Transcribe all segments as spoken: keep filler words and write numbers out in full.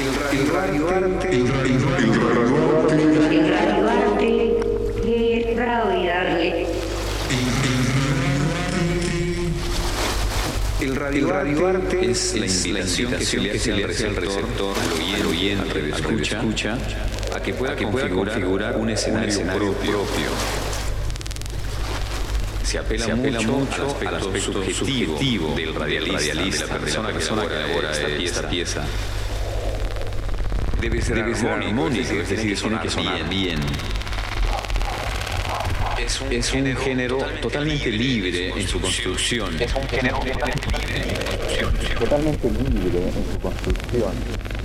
El Radio Arte. El Radio Arte. El Radio Arte. El Radio Arte. El Radio Arte es la invitación que se le hace al receptor, al oyente, al radioescucha, a que pueda configurar un escenario propio. Se apela, Se apela mucho, mucho al aspecto subjetivo, subjetivo del radialista, radialista, de la persona, de la persona que elabora esta, esta pieza. Debe ser, Debe ser armónico, es decir, que tiene que sonar bien. bien. Es un, es un género, género totalmente, totalmente libre, libre en su construcción. Es un género totalmente libre en su construcción. Totalmente libre en su construcción.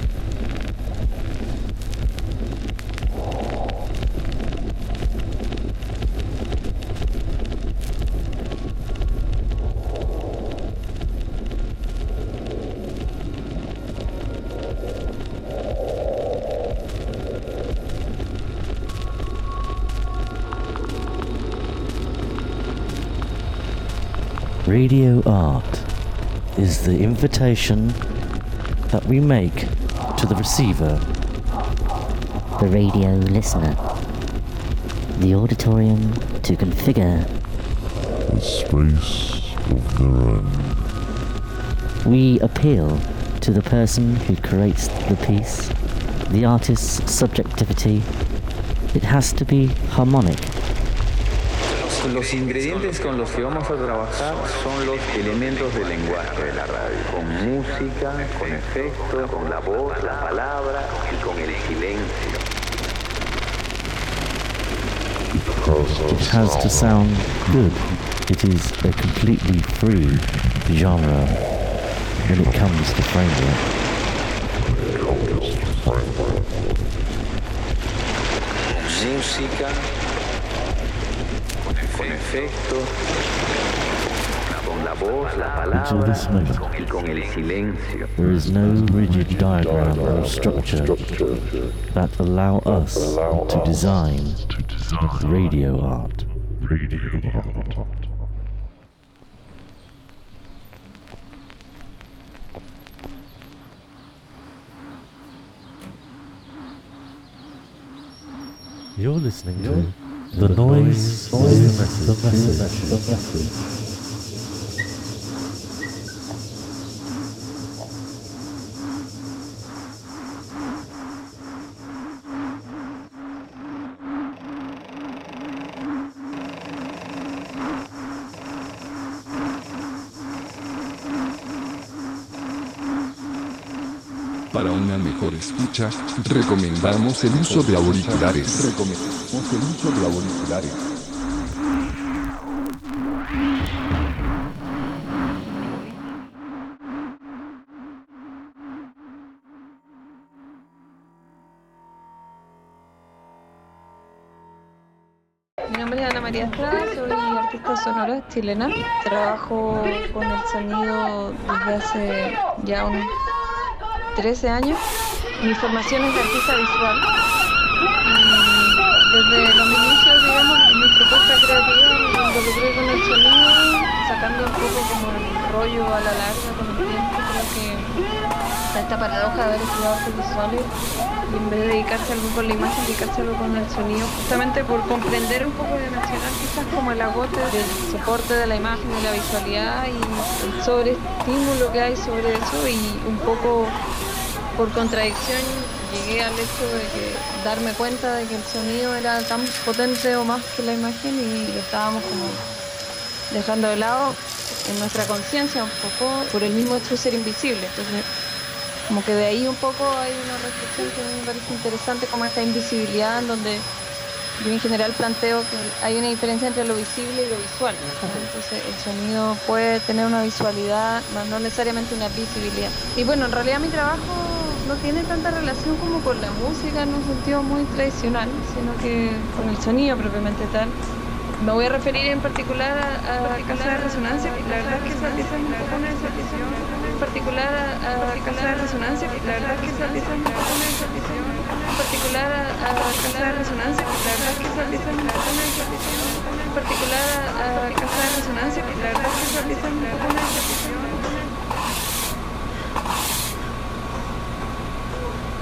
Radio art is the invitation that we make to the receiver, the radio listener, the auditorium to configure a space of their own. We appeal to the person who creates the piece, the artist's subjectivity. It has to be harmonic. Los ingredientes con los que vamos a trabajar son los elementos del lenguaje de la radio, con música, con efectos, con la voz, la palabra y con el silencio. It has to sound good. It is a completely free genre when it comes to framework. Música, con efectos, con la voz, la palabra y con el silencio. There is no rigid diagram or structure that allow us to design radio art. Radio art. You're listening to The Noise, the Message, the Message, the Message. Para una mejor escucha, recomendamos el uso de auriculares. Recomendamos el uso de auriculares. Mi nombre es Ana María Estrada, soy artista sonora chilena. Trabajo con el sonido desde hace ya unos trece años. Mi formación es de artista visual. Y desde los inicios, digamos, mi propuesta creativa me involucré con el sonido, sacando un poco como el rollo a la larga con el tiempo. Creo que está esta paradoja de haber estudiado artes visuales y en vez de dedicarse algo con la imagen, dedicarse algo con el sonido, justamente por comprender un poco y dimensionar quizás como el agote del soporte de la imagen, de la visualidad y el sobreestímulo que hay sobre eso, y un poco por contradicción llegué al hecho de que darme cuenta de que el sonido era tan potente o más que la imagen y lo estábamos como dejando de lado en nuestra conciencia un poco por el mismo hecho de ser invisible. Entonces, como que de ahí un poco hay una reflexión que a mí me parece interesante, como esta invisibilidad en donde yo en general planteo que hay una diferencia entre lo visible y lo visual. Entonces el sonido puede tener una visualidad, más no necesariamente una visibilidad. Y bueno, en realidad mi trabajo no tiene tanta relación como con la música en un sentido muy tradicional, sino que con el sonido propiamente tal. Me voy a referir en particular a, a Casa de Resonancia, que la verdad es que esa pieza es un poco una desaparición. En particular a, a Casa de Resonancia, que la verdad es que esa pieza es un poco una desaparición. En particular a, a Casa de Resonancia, que la verdad es que esa pieza es un poco una desaparición. En particular a, a Casa de Resonancia, que la verdad es que esa pieza es un poco una desaparición.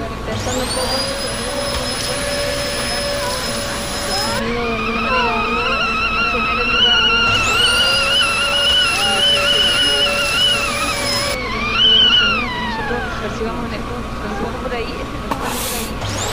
pensando un poco en eso, el sonido de alguna manera genera el lugar. Nosotros percibamos en el fondo, percibamos por ahí, este es por ahí.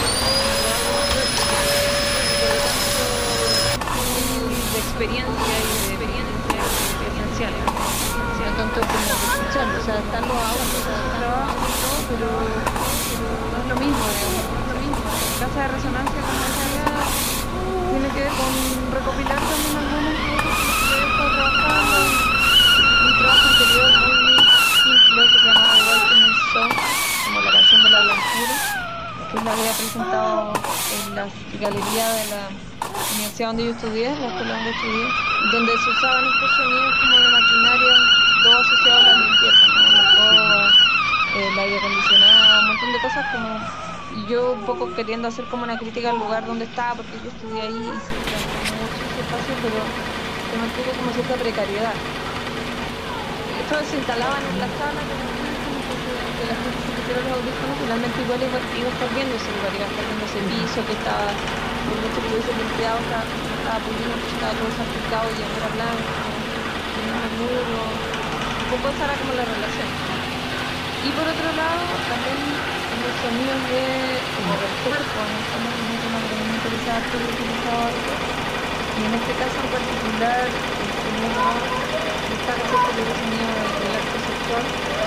De experiencia y de experiencia esencial. No tanto como escuchando, o sea, están los autos, trabajo y todo, pero, pero no es lo mismo, digamos, no es lo mismo. La casa de resonancia, como decía, tiene que ver con recopilar también algunas cosas que he estado trabajando. Un trabajo anterior muy simple que se llamaba Awakening Song, como la canción de la blancura, que la había presentado en la galería de la universidad donde yo estudié, la escuela donde estudié, donde se usaban estos sonidos como de maquinaria, todo asociado a la limpieza, ¿no? La escoba, el aire acondicionado, un montón de cosas como, y yo un poco queriendo hacer como una crítica al lugar donde estaba, porque yo estudié ahí y se transformó mucho ese espacio, pero se mantuvo como cierta precariedad. Estos se instalaban en la sala de la que la gente se pusiera los audífonos, finalmente igual iba, iba a estar viendo ese lugar, iba a estar viendo ese piso que estaba, por mucho que lo hubiese limpiado, estaba, estaba pulido, estaba todo salpicado y era blanco, tenía un muro, un poco esa era como la relación. Y por otro lado, también los sonidos de, como del cuerpo, en el fondo es un tema que también me interesaba harto y lo utilizaba harto. Y en este caso en particular, el sonido destaca cierto que es el sonido del acto sexual.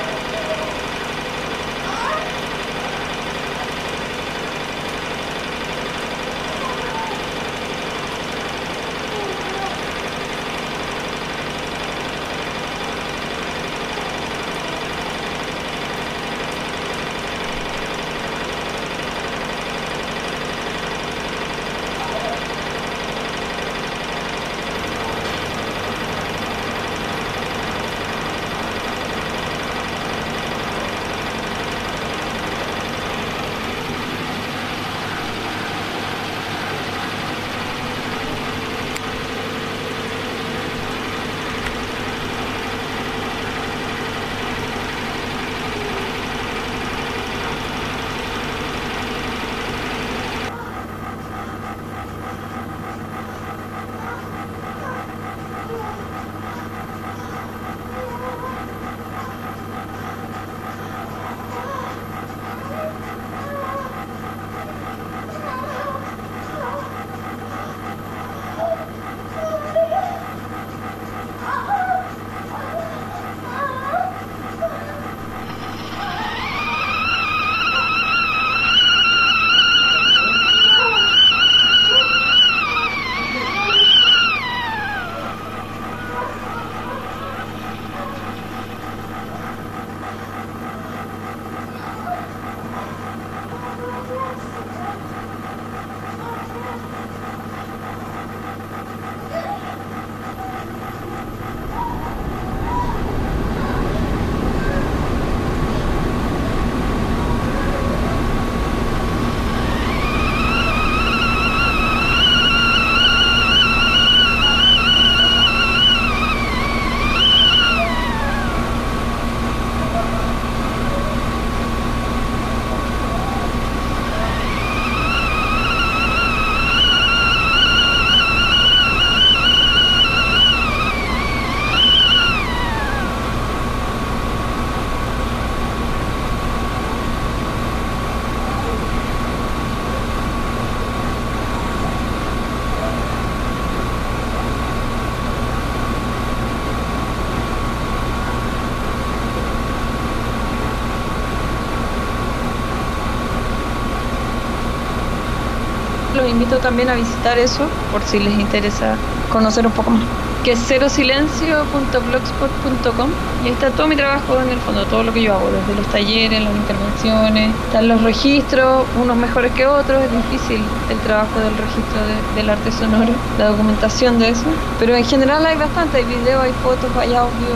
Los invito también a visitar eso, por si les interesa conocer un poco más, que es cero silencio punto blogspot punto com, y ahí está todo mi trabajo en el fondo, todo lo que yo hago, desde los talleres, las intervenciones, están los registros, unos mejores que otros, es difícil el trabajo del registro de, del arte sonoro, la documentación de eso, pero en general hay bastante, hay videos, hay fotos, hay audio.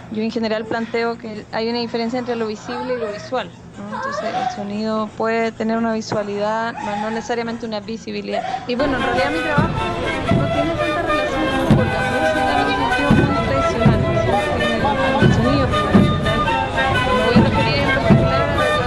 yo en general planteo que hay una diferencia entre lo visible y lo visual, ¿no? Entonces el sonido puede tener una visualidad, no, no necesariamente una visibilidad. Y bueno, en realidad mi trabajo no tiene tanta relación con la música en un sentido muy tradicional, sino que el sonido, pero en general me voy a referir en particular a la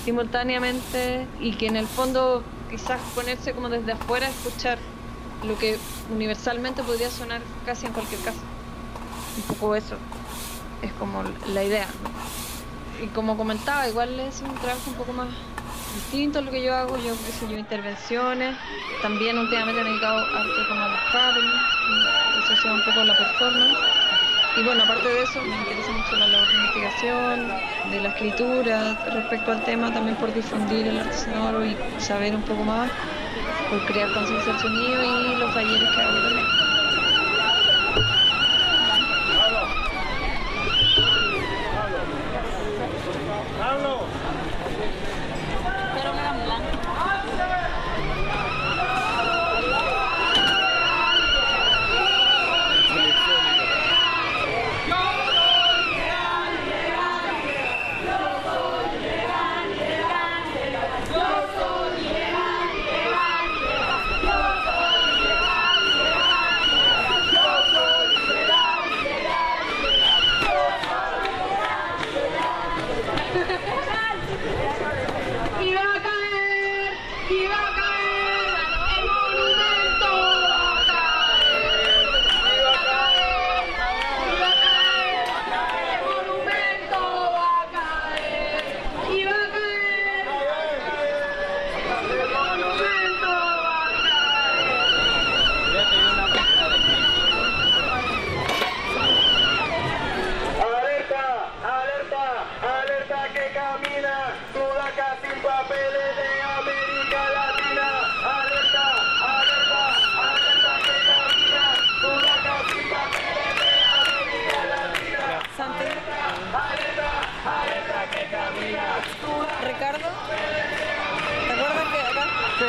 simultáneamente y que en el fondo quizás ponerse como desde afuera a escuchar lo que universalmente podría sonar casi en cualquier caso. Un poco eso es como la idea, ¿no? Y como comentaba, igual es un trabajo un poco más distinto a lo que yo hago, yo qué sé yo, intervenciones, también últimamente me he dedicado harto como a los happenings, asociado un poco a la performance. Y bueno, aparte de eso, me interesa mucho la labor de investigación, de la escritura respecto al tema, también por difundir el arte sonoro y saber un poco más, por crear conciencia del sonido y los talleres que hago también. Pero me dan blanco. Ricardo, ¿te acuerdas que acá? Sí.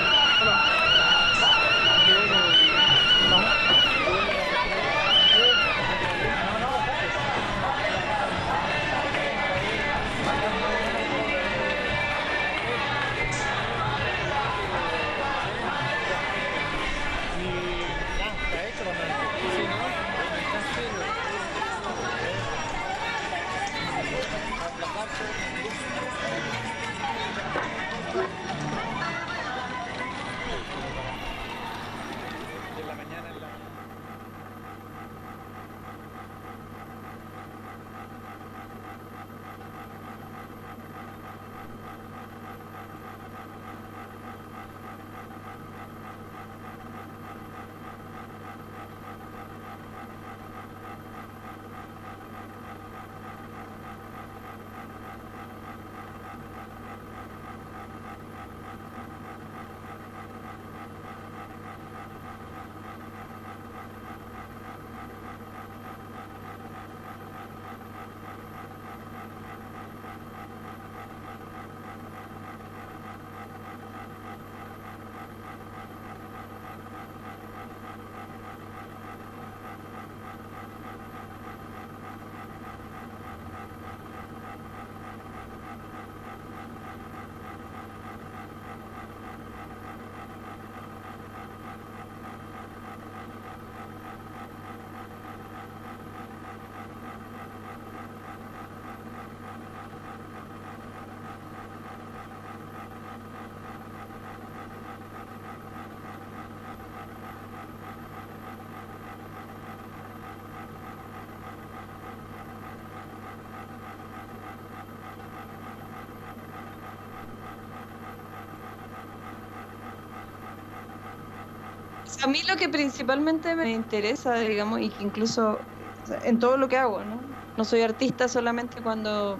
A mí lo que principalmente me interesa, digamos, y que incluso o sea, en todo lo que hago, ¿no? No soy artista solamente cuando,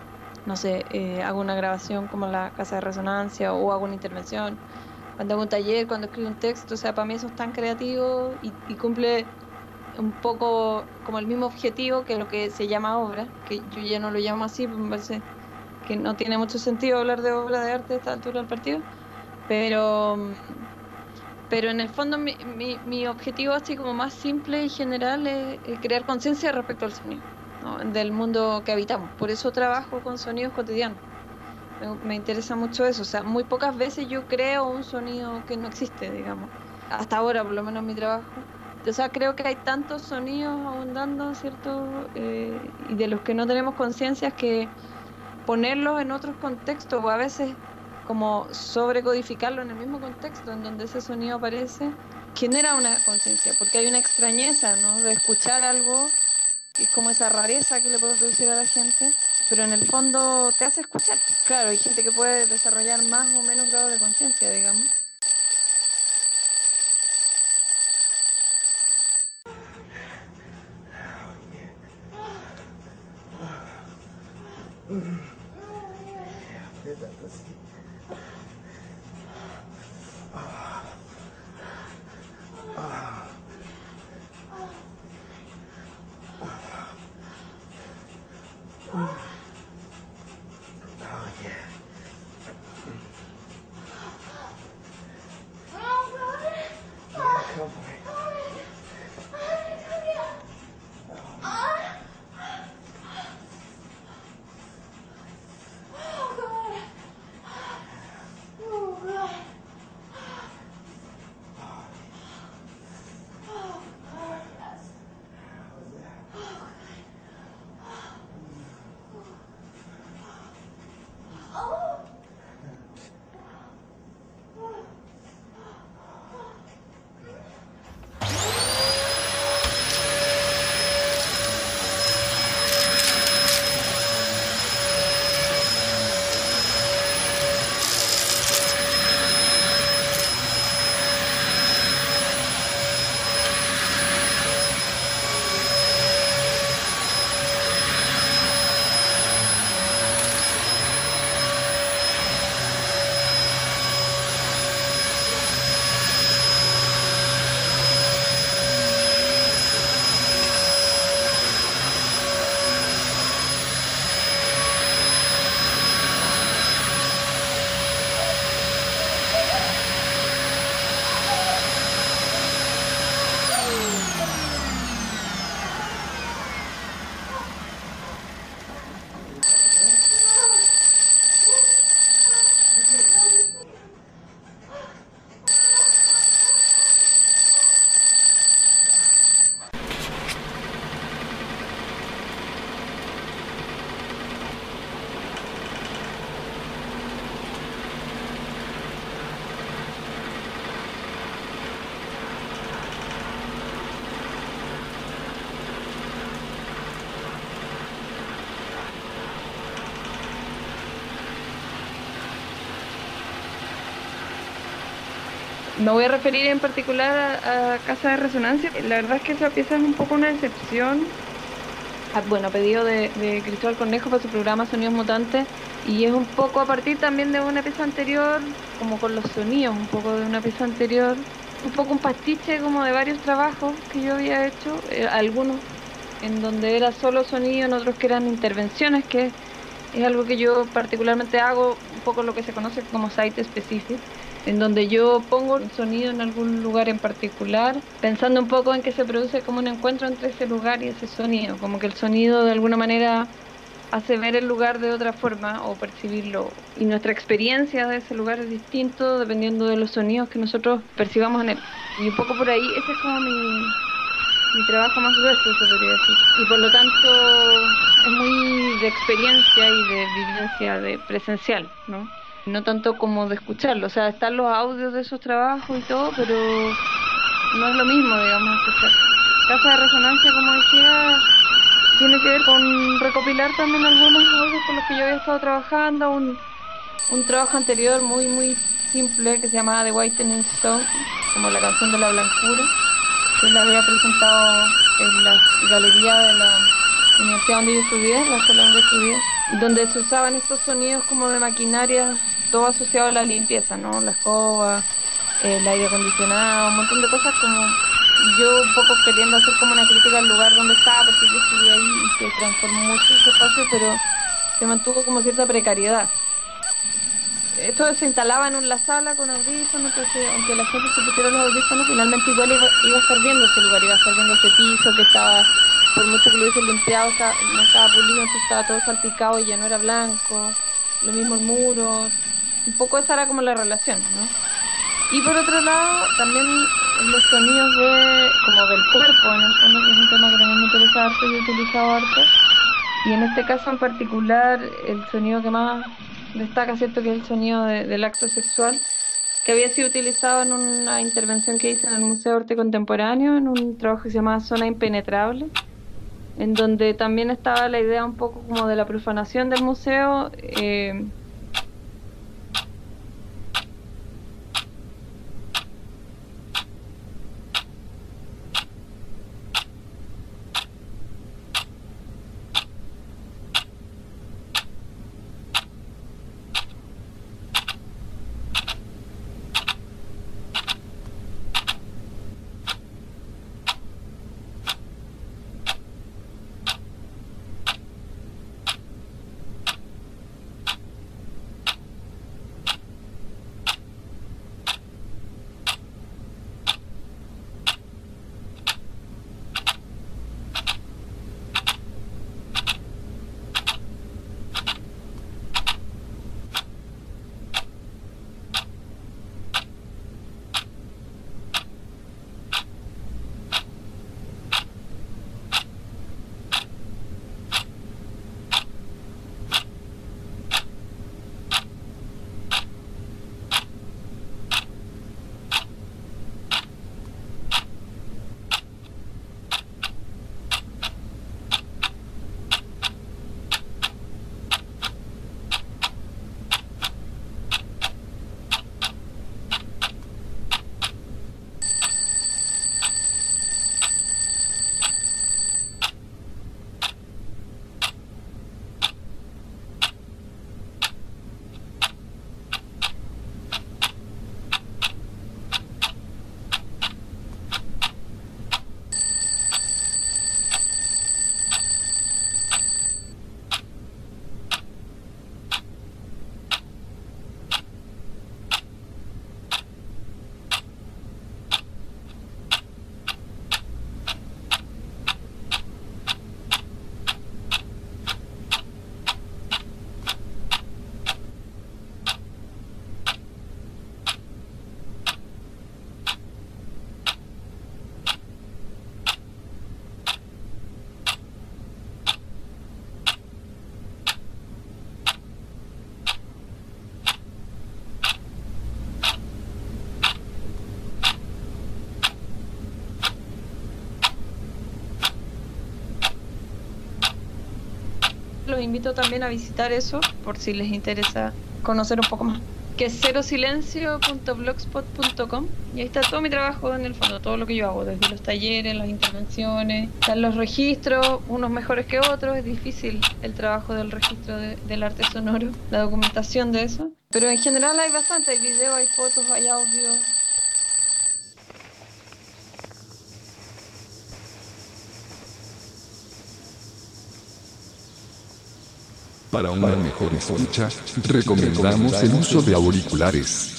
no sé, eh, hago una grabación como la Casa de Resonancia o hago una intervención, cuando hago un taller, cuando escribo un texto, o sea, para mí eso es tan creativo y, y cumple un poco como el mismo objetivo que lo que se llama obra, que yo ya no lo llamo así, porque me parece que no tiene mucho sentido hablar de obra de arte a esta altura del partido, pero... Pero en el fondo mi, mi, mi objetivo así como más simple y general es, es crear conciencia respecto al sonido, ¿no? Del mundo que habitamos. Por eso trabajo con sonidos cotidianos. Me, me interesa mucho eso. O sea, muy pocas veces yo creo un sonido que no existe, digamos. Hasta ahora, por lo menos en mi trabajo. O sea, creo que hay tantos sonidos abundando, ¿cierto? Eh, y de los que no tenemos conciencia que ponerlos en otros contextos o a veces como sobrecodificarlo en el mismo contexto en donde ese sonido aparece, genera una conciencia, porque hay una extrañeza, ¿no? De escuchar algo, y es como esa rareza que le puede producir a la gente, pero en el fondo te hace escuchar. Claro, hay gente que puede desarrollar más o menos grado de conciencia, digamos. Me voy a referir en particular a, a Casa de Resonancia. La verdad es que esa pieza es un poco una decepción. Ah, bueno, a pedido de, de Cristóbal Cornejo para su programa Sonidos Mutantes, y es un poco a partir también de una pieza anterior, como con los sonidos, un poco de una pieza anterior, un poco un pastiche como de varios trabajos que yo había hecho, eh, algunos en donde era solo sonido, en otros que eran intervenciones, que es algo que yo particularmente hago, un poco lo que se conoce como site specific, en donde yo pongo el sonido en algún lugar en particular, pensando un poco en que se produce como un encuentro entre ese lugar y ese sonido, como que el sonido de alguna manera hace ver el lugar de otra forma o percibirlo, y nuestra experiencia de ese lugar es distinto dependiendo de los sonidos que nosotros percibamos en él. Y un poco por ahí, ese es como mi, mi trabajo más grueso, se podría decir. Y por lo tanto es muy de experiencia y de vivencia de presencial, ¿no? No tanto como de escucharlo, o sea, están los audios de esos trabajos y todo, pero no es lo mismo, digamos, escuchar. Casa de Resonancia, como decía, tiene que ver con recopilar también algunos audios con los que yo había estado trabajando, un, un trabajo anterior muy, muy simple que se llamaba The Whitening Stone, como la canción de la blancura, que la había presentado en la galería de la universidad donde yo estudié, la escuela donde estudié, donde se usaban estos sonidos como de maquinaria, todo asociado a la limpieza, ¿no? La escoba, el aire acondicionado, un montón de cosas, como yo un poco queriendo hacer como una crítica al lugar donde estaba, porque yo estudié ahí y se transformó mucho ese espacio, pero se mantuvo como cierta precariedad. Esto se instalaba en la sala con audífonos, entonces aunque la gente se pusiera los audífonos, finalmente igual iba, iba a estar viendo ese lugar, iba a estar viendo ese piso que estaba, por mucho que lo hubiese limpiado, estaba, no estaba pulido, entonces estaba todo salpicado y ya no era blanco, lo mismo el muro, un poco esa era como la relación, ¿no? Y por otro lado, también los sonidos de, como del cuerpo, en el fondo, que es un tema que también me interesa harto y he utilizado harto, Y en este caso en particular, el sonido que más destaca, ¿cierto?, que es el sonido de- del acto sexual, que había sido utilizado en una intervención que hice en el Museo de Arte Contemporáneo, en un trabajo que se llama Zona Impenetrable, en donde también estaba la idea un poco como de la profanación del museo. eh, Los invito también a visitar eso, por si les interesa conocer un poco más, que es cero silencio punto blogspot punto com, y ahí está todo mi trabajo en el fondo, todo lo que yo hago, desde los talleres, las intervenciones, están los registros, unos mejores que otros, es difícil el trabajo del registro de- del arte sonoro, la documentación de eso, pero en general hay bastante, hay videos, hay fotos, hay audio. Para una mejor escucha, recomendamos el uso de auriculares.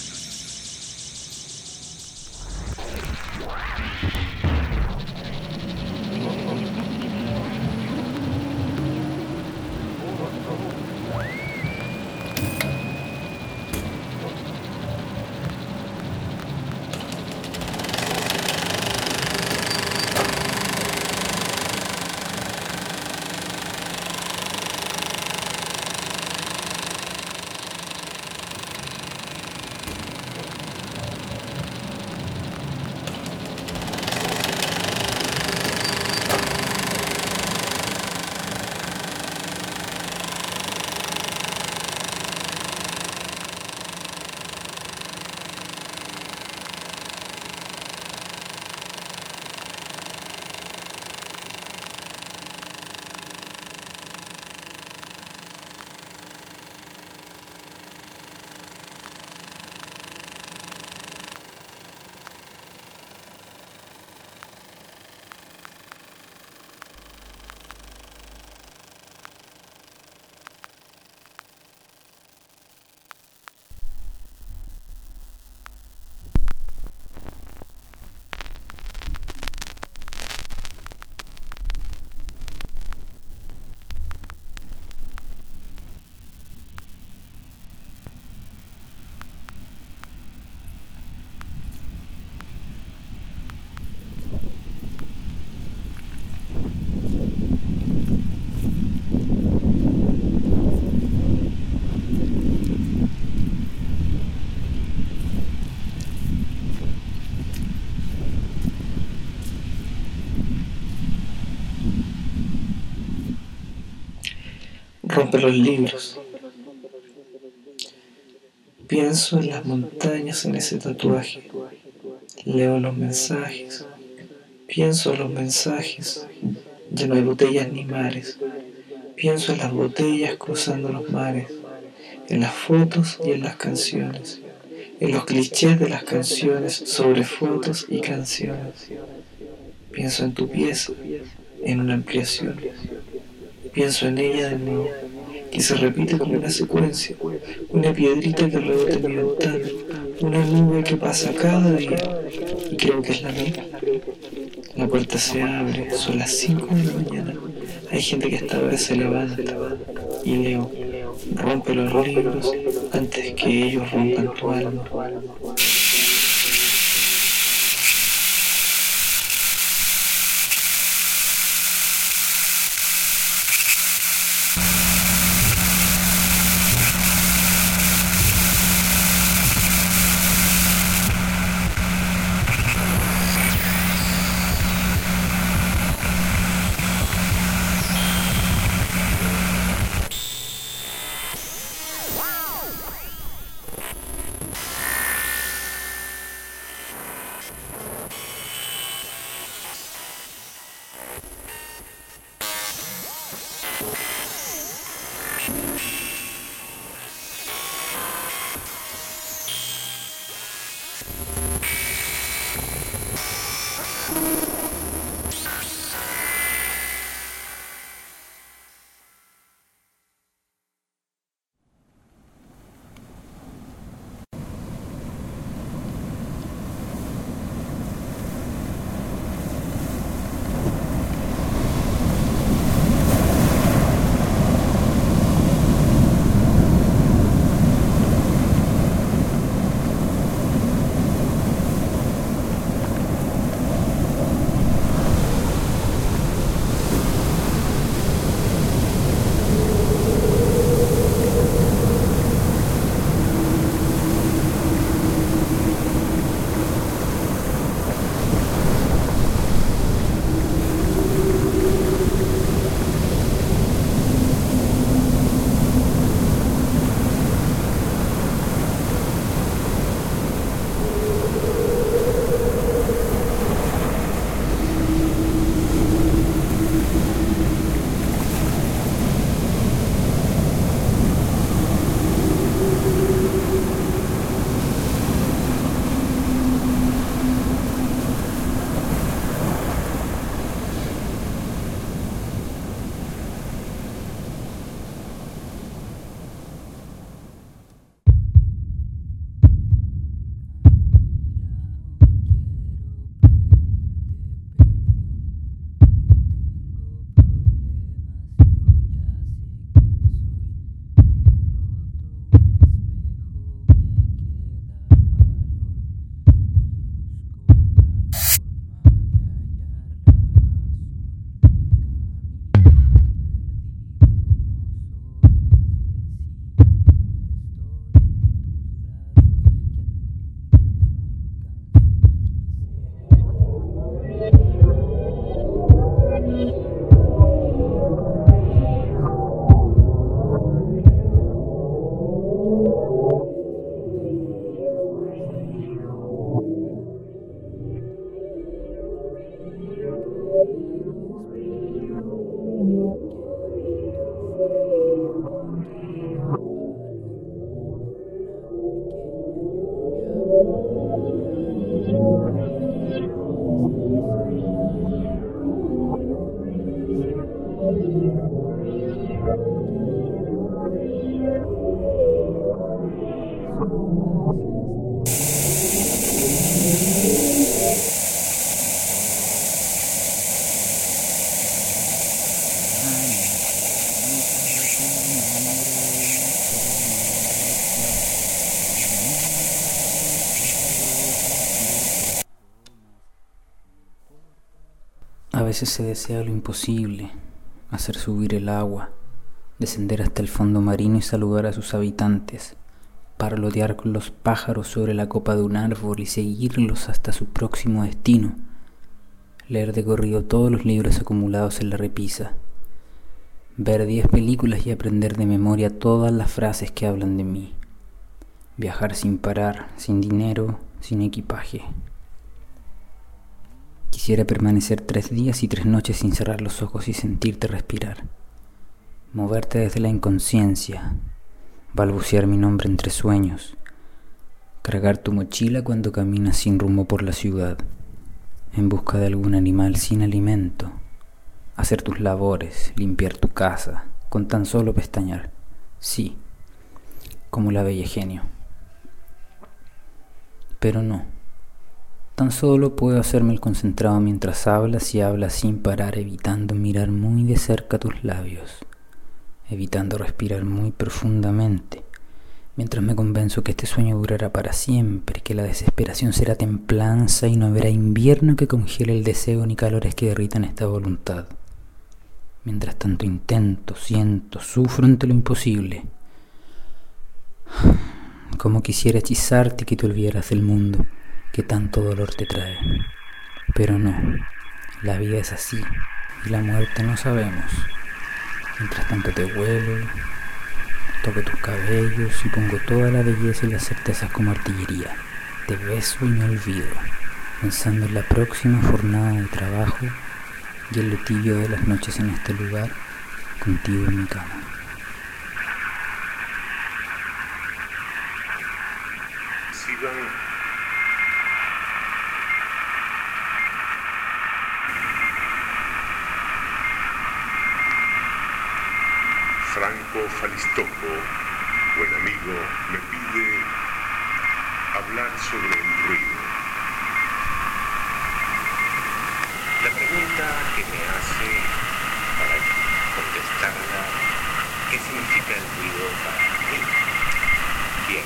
rompe los libros. Pienso en las montañas en ese tatuaje. Leo los mensajes. Pienso en los mensajes. Ya no hay botellas ni mares. Pienso en las botellas cruzando los mares. En las fotos y en las canciones. En los clichés de las canciones sobre fotos y canciones. Pienso en tu pieza, en una ampliación. Pienso en ella de nuevo, que se repite como una secuencia, una piedrita que rebota en mi ventana, una nube que pasa cada día, y creo que es la mía. La puerta se abre, son las cinco de la mañana, hay gente que esta hora se levanta, y leo, rompe los libros antes que ellos rompan tu alma. A veces se desea lo imposible, hacer subir el agua, descender hasta el fondo marino y saludar a sus habitantes, parlotear con los pájaros sobre la copa de un árbol y seguirlos hasta su próximo destino, leer de corrido todos los libros acumulados en la repisa, ver diez películas y aprender de memoria todas las frases que hablan de mí. Viajar sin parar, sin dinero, sin equipaje. Quisiera permanecer tres días y tres noches sin cerrar los ojos y sentirte respirar. Moverte desde la inconsciencia, balbucear mi nombre entre sueños, cargar tu mochila cuando caminas sin rumbo por la ciudad, en busca de algún animal sin alimento, hacer tus labores, limpiar tu casa, con tan solo pestañear, sí, como la bella genio. Pero no, tan solo puedo hacerme el concentrado mientras hablas y hablas sin parar, evitando mirar muy de cerca tus labios, evitando respirar muy profundamente, mientras me convenzo que este sueño durará para siempre, que la desesperación será templanza y no habrá invierno que congele el deseo ni calores que derritan esta voluntad. Mientras tanto intento, siento, sufro ante lo imposible. Como quisiera hechizarte y que te olvidaras del mundo que tanto dolor te trae. Pero no, la vida es así y la muerte no sabemos. Mientras tanto te huelo, toco tus cabellos y pongo toda la belleza y las certezas como artillería. Te beso y me olvido, pensando en la próxima jornada de trabajo y en lo tibio de las noches en este lugar, contigo en mi cama. Franco Falistoco, buen amigo, me pide hablar sobre el ruido. La pregunta que me hace, para contestarla, ¿qué significa el ruido para mí? Bien.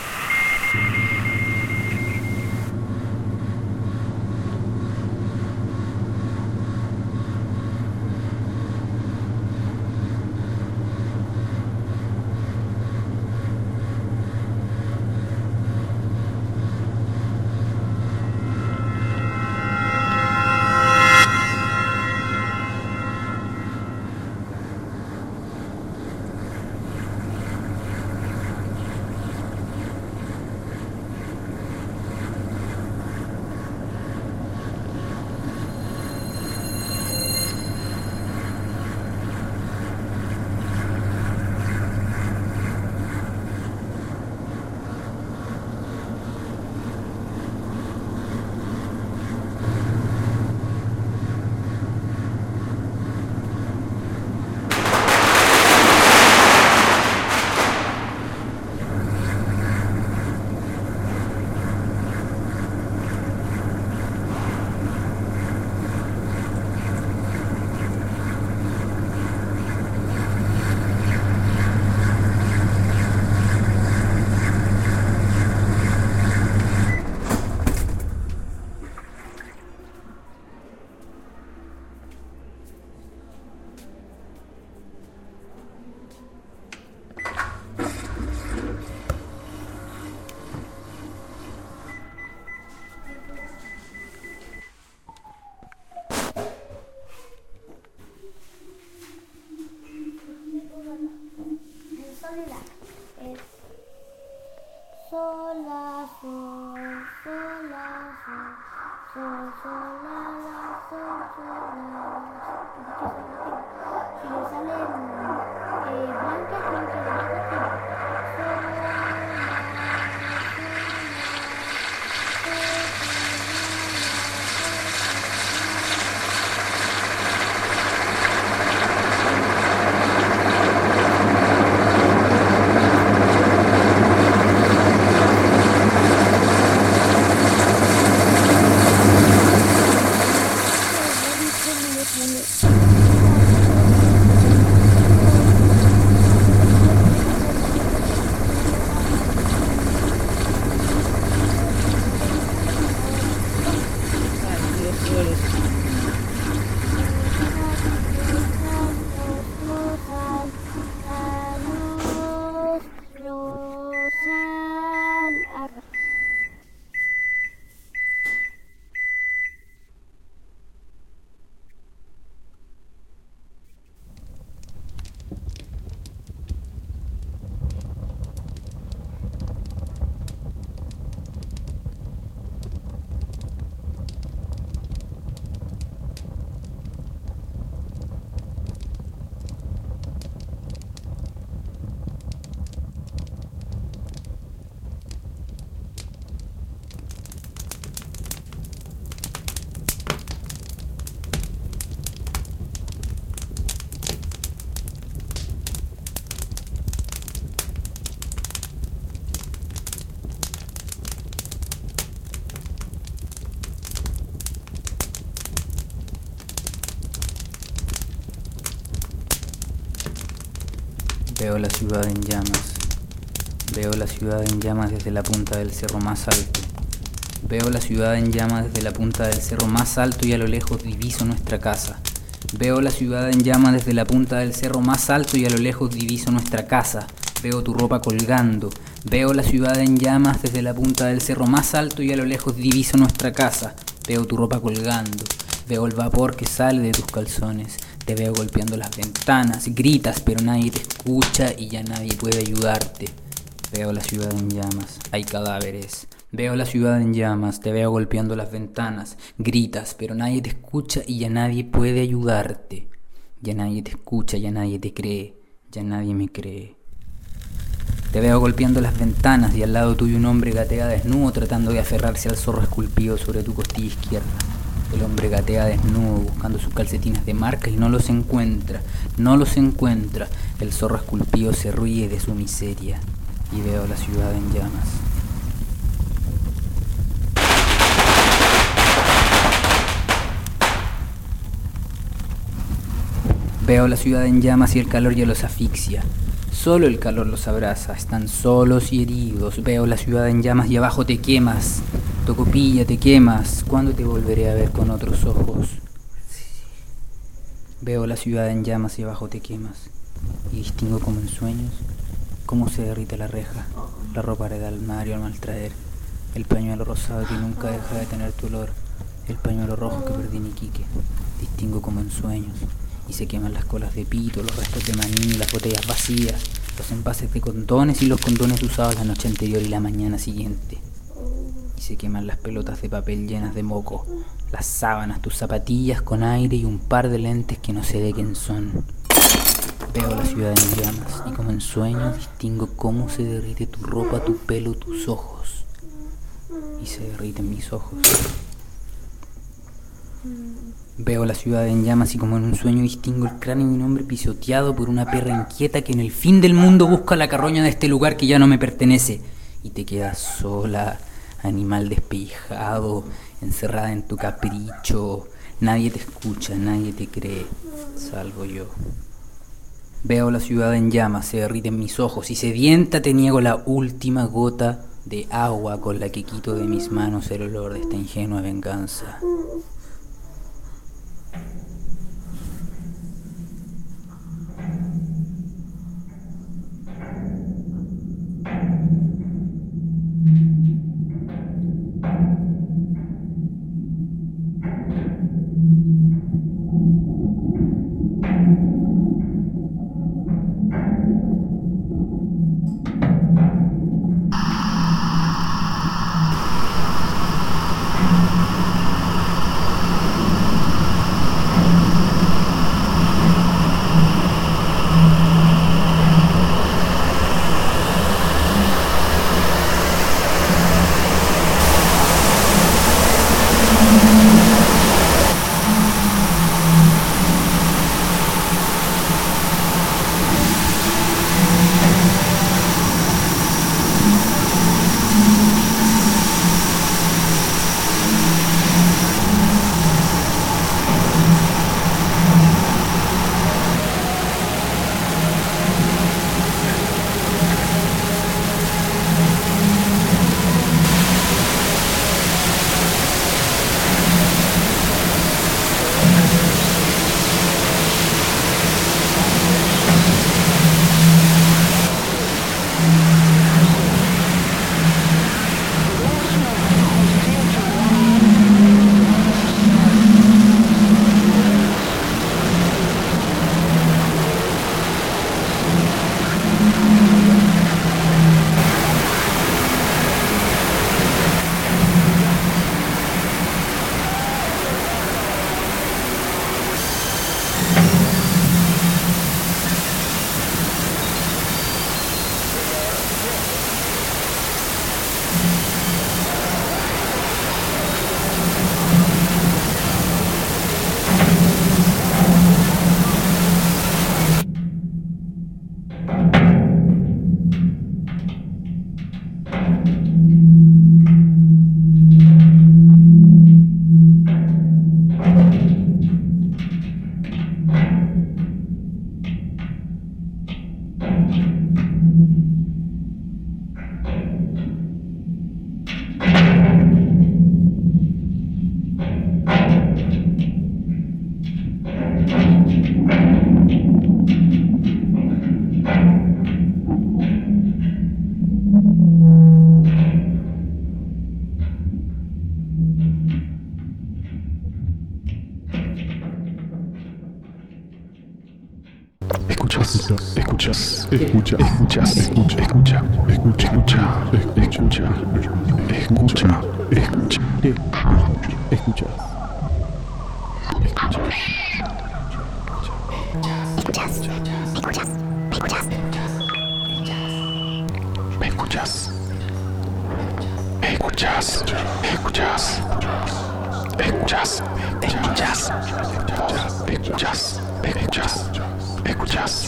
Veo la ciudad en llamas. Veo la ciudad en llamas desde la punta del cerro más alto. Veo la ciudad en llamas desde la punta del cerro más alto y a lo lejos diviso nuestra casa. Veo la ciudad en llamas desde la punta del cerro más alto y a lo lejos diviso nuestra casa. Veo tu ropa colgando. Veo la ciudad en llamas desde la punta del cerro más alto y a lo lejos diviso nuestra casa. Veo tu ropa colgando. Veo el vapor que sale de tus calzones. Te veo golpeando las ventanas. Gritas pero nadie te escucha y ya nadie puede ayudarte. Veo la ciudad en llamas. Hay cadáveres. Veo la ciudad en llamas, te veo golpeando las ventanas, gritas, pero nadie te escucha y ya nadie puede ayudarte. Ya nadie te escucha, ya nadie te cree, ya nadie me cree. Te veo golpeando las ventanas y al lado tuyo un hombre gatea desnudo tratando de aferrarse al zorro esculpido sobre tu costilla izquierda. El hombre gatea desnudo buscando sus calcetines de marca y no los encuentra, no los encuentra. El zorro esculpido se ríe de su miseria y veo la ciudad en llamas. Veo la ciudad en llamas y el calor ya los asfixia. Solo el calor los abraza, están solos y heridos. Veo la ciudad en llamas y abajo te quemas. Tocopilla, te quemas. ¿Cuándo te volveré a ver con otros ojos? Veo la ciudad en llamas y abajo te quemas. Y distingo como en sueños cómo se derrite la reja, la ropa del armario al maltraer, el pañuelo rosado que nunca deja de tener tu olor, el pañuelo rojo que perdí en Iquique. Distingo como en sueños. Y se queman las colas de pito, los restos de maní, las botellas vacías, los envases de condones y los condones usados la noche anterior y la mañana siguiente. Y se queman las pelotas de papel llenas de moco, las sábanas, tus zapatillas con aire y un par de lentes que no sé de quién son. Veo la ciudad en llamas y como en sueños distingo cómo se derrite tu ropa, tu pelo, tus ojos. Y se derriten mis ojos. Veo la ciudad en llamas y como en un sueño distingo el cráneo de un hombre pisoteado por una perra inquieta que en el fin del mundo busca la carroña de este lugar que ya no me pertenece. Y te quedas sola, animal despellejado, encerrada en tu capricho. Nadie te escucha, nadie te cree, salvo yo. Veo la ciudad en llamas, se derriten mis ojos y sedienta te niego la última gota de agua con la que quito de mis manos el olor de esta ingenua venganza. escuchas, escucha, escuchas, escucha, escucha, escucha, escucha, escucha, escucha, escucha, ¿me escuchas? ¿Me escuchas? ¿Me escuchas? ¿Me escuchas? ¿Me escuchas? ¿Me escuchas? ¿Me escuchas? ¿Me escuchas?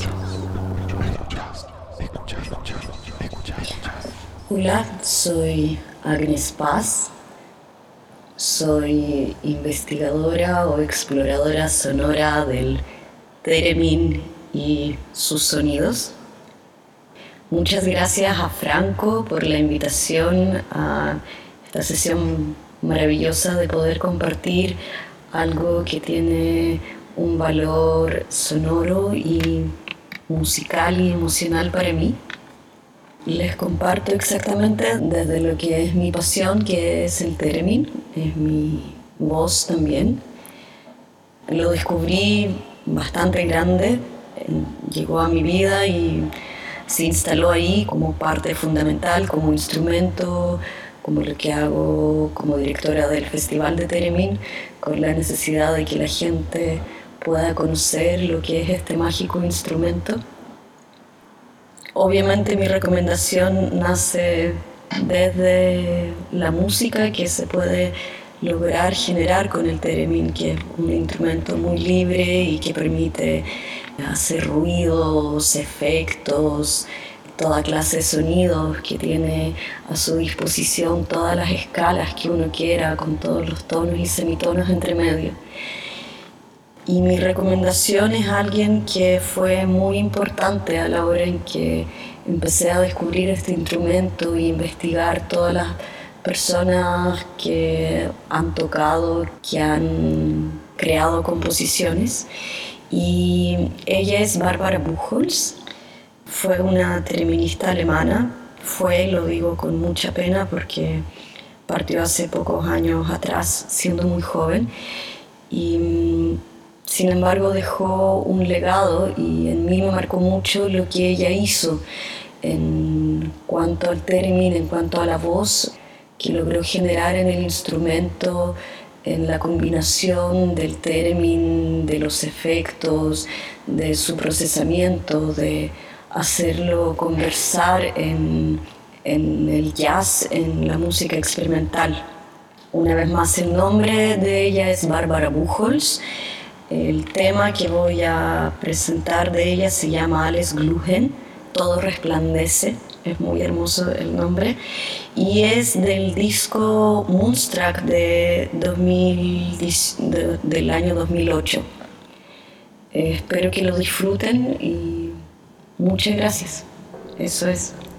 Hola, soy Agnes Paz. Soy investigadora o exploradora sonora del Theremin y sus sonidos. Muchas gracias a Franco por la invitación a esta sesión maravillosa de poder compartir algo que tiene un valor sonoro y musical y emocional para mí. Les comparto exactamente desde lo que es mi pasión, que es el Theremin, es mi voz también. Lo descubrí bastante grande, llegó a mi vida y se instaló ahí como parte fundamental, como instrumento, como lo que hago como directora del Festival de Theremin, con la necesidad de que la gente pueda conocer lo que es este mágico instrumento. Obviamente mi recomendación nace desde la música que se puede lograr generar con el Theremin, que es un instrumento muy libre y que permite hacer ruidos, efectos, toda clase de sonidos, que tiene a su disposición todas las escalas que uno quiera, con todos los tonos y semitonos entre medio. Y mi recomendación es alguien que fue muy importante a la hora en que empecé a descubrir este instrumento e investigar todas las personas que han tocado, que han creado composiciones. Y ella es Barbara Buchholz, fue una thereminista alemana, fue, lo digo con mucha pena porque partió hace pocos años atrás, siendo muy joven, y sin embargo dejó un legado y en mí me marcó mucho lo que ella hizo en cuanto al Theremin, en cuanto a la voz que logró generar en el instrumento, en la combinación del Theremin, de los efectos, de su procesamiento, de hacerlo conversar en, en el jazz, en la música experimental. Una vez más, el nombre de ella es Barbara Buchholz. El tema que voy a presentar de ella se llama Alles Glühen, todo resplandece, es muy hermoso el nombre, y es del disco Moonstruck de dos mil, de, del año dos mil ocho. Eh, espero que lo disfruten y muchas gracias. Eso es.